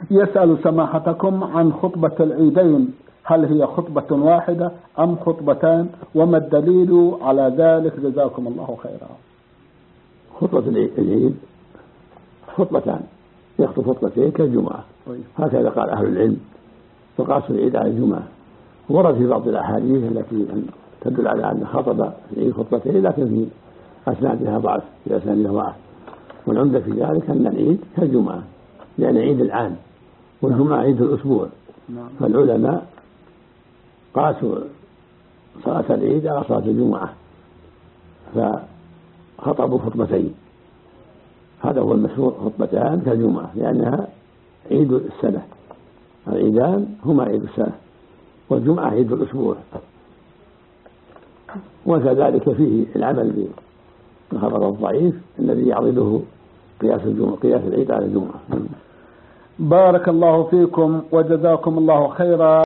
يسأل سماحتكم عن خطبة العيدين، هل هي خطبة واحدة أم خطبتان، وما الدليل على ذلك؟ جزاكم الله خيرا. خطبة العيد خطبتان، يخطب خطبتين كالجمعة. هكذا قال أهل العلم، فقاسوا العيد على الجمعة. ورد في بعض الأحاديث التي تدل على أن خطب في العيد خطبتين، لكن في أسنادها ضعف، والعمدة في ذلك أن العيد كالجمعة، لأن عيد العام والجمعة عيد الأسبوع. فالعلماء قاسوا صلاة العيد على صلاة الجمعة فخطبوا خطبتين. هذا هو المشهور، خطبتان كالجمعة، لأنها عيد السنة. العيدان هما عيد السنة، والجمعة عيد الأسبوع. وكذلك فيه العمل بالخبر الضعيف الذي يعضده قياس العيد على الجمعة. بارك الله فيكم وجزاكم الله خيرا.